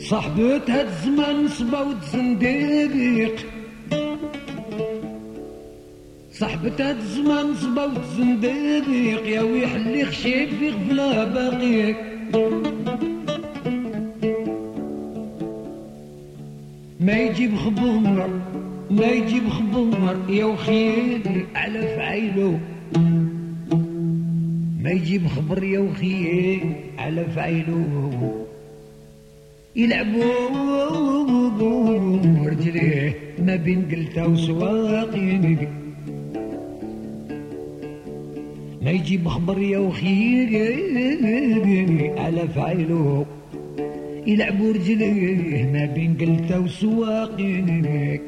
صاحبت هاد الزمان نصبة وتزنديق، صاحبت هاد الزمان نصبة وتزنديق، يا ويح اللي خشيت في غفلة باقيك. ما يجيب خبر ما يجيب خبر يا وخيلي على فعيلو، ما يجيب خبر يا وخيلي على فعيلو، يلعبوا رجليه ما بين قلته وسواقين. ما يجيب خبر يا وخيلي على فعيلو، يلعبوا رجليه ما بين قلته وسواقين.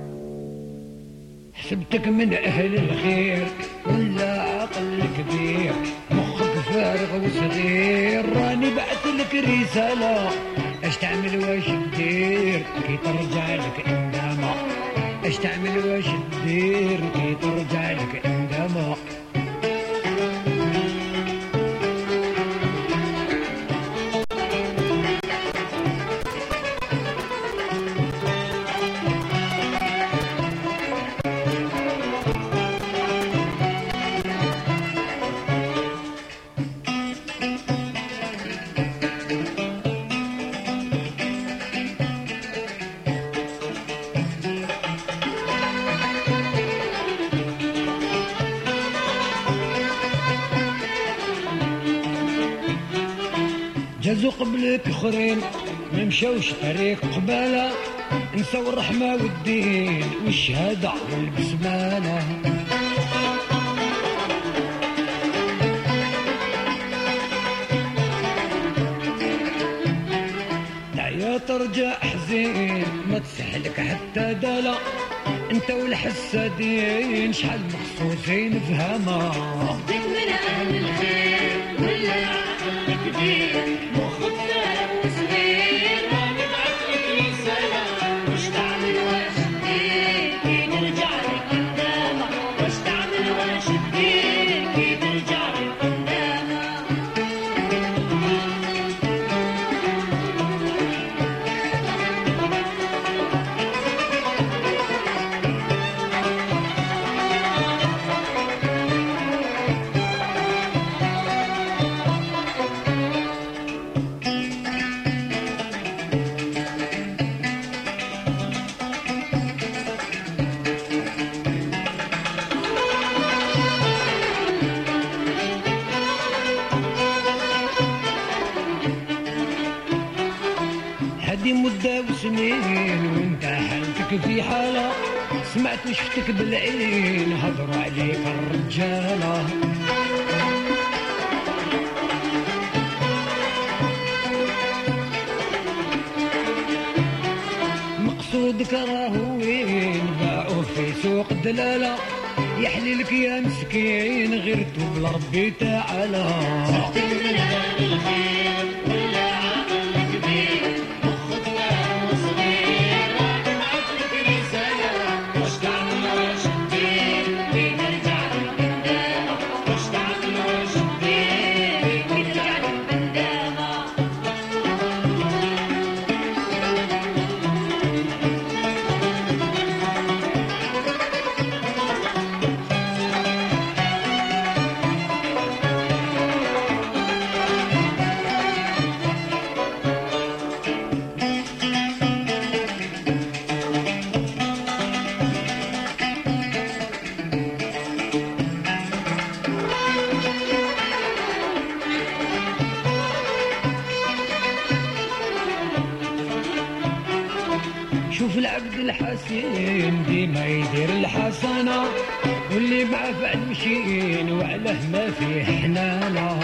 حسبتك من أهل الخير ولا عقل كبير، مخك فارغ وصغير، راني بعثلك رسالة اش تعمل واش تدير كي ترجع لك اندامة، اش تعمل واش تدير كي ترجع لك اندامة. جازو قبلك اخرين ما مشاوش طريق قبالة، نساو الرحمة والدين والشهادة والبسمانة. تعيا ترجع حزين ما تسحلك حتى دالا، انت والحسادين شحال مخصوصين فهما. صاحبك من اهل الخير ولا عقل كبير، مخك فارغ وصغير، راني بعثلك رسالة واش تعمل واش تدير كي ترجع لك قدامة، واش تعمل واش تدير كي ترجع لك قدامة. هادي مدة وسنين وانت حالتك في حالة، سمعت وشفتك بالعين هضروا عليك الرجالة. مقصودك راهو وين باعوه في سوق الدلالة، يحليلك يا مسكين غير توب لربي تعالى. صاحبك من اهل الخير ولا عقل كبير، مخك فارغ وصغير، راني بعثلك رسالة واش تعمل واش تدير كي ترجع لك قدامة، واش تعمل واش تدير كي ترجع لك قدامة. شوف العبد الحسين ديما يدير الحسنة، واللي معاه فعل مشين وعلاه ما فيه حنانة.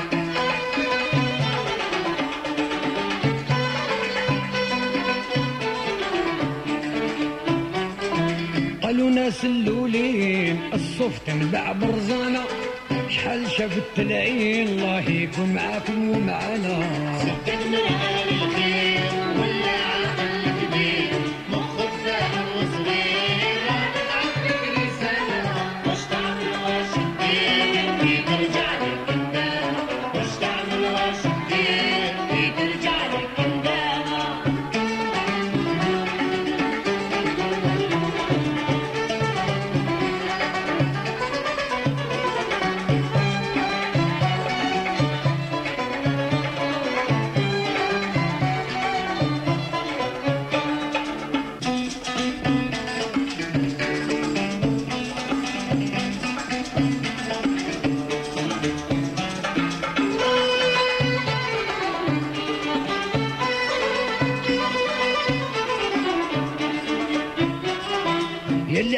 قالوا ناس اللولين الصف تنبع برزانة، شحال شافت العين الله يكون معاكم ومعانا. صاحبك من اهل الخير ولا عقل كبير، مخك فارغ وصغير، راني بعثلك رسالة واش تعمل واش تدير كي ترجع لك قدامة، واش تعمل واش تدير كي ترجع لك قدامة.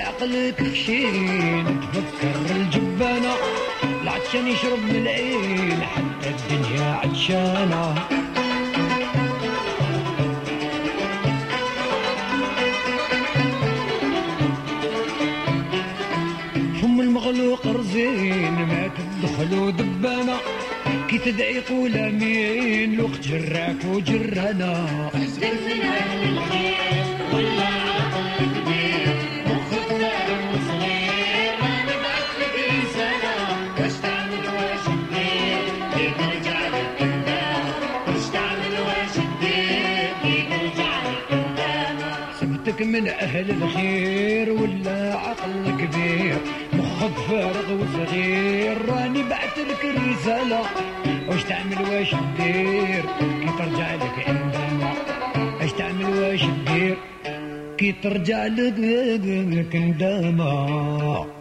عقلك خشين تفكر الجبانة العطشان يشرب من العين حتى الدنيا عطشانة فم المخلوق رزين ما تدخلوا دبانة كي تدعي قول امين الوقت جراك وجرانا اصدر من اهل الخير ولا عقل كبير مخك فارغ وصغير ما نبعث لك رسالة واش تعمل واش تدير كي ترجع للقدام واش تعمل واش تدير كي ترجع للقدام سبتك من اهل الخير ولا عقل كبير مخك فارغ وصغير راني بعتلك الرسالة واش تعمل واش تدير كي ترجع لك عندنا واش تعمل واش تدير كي ترجع لك عندنا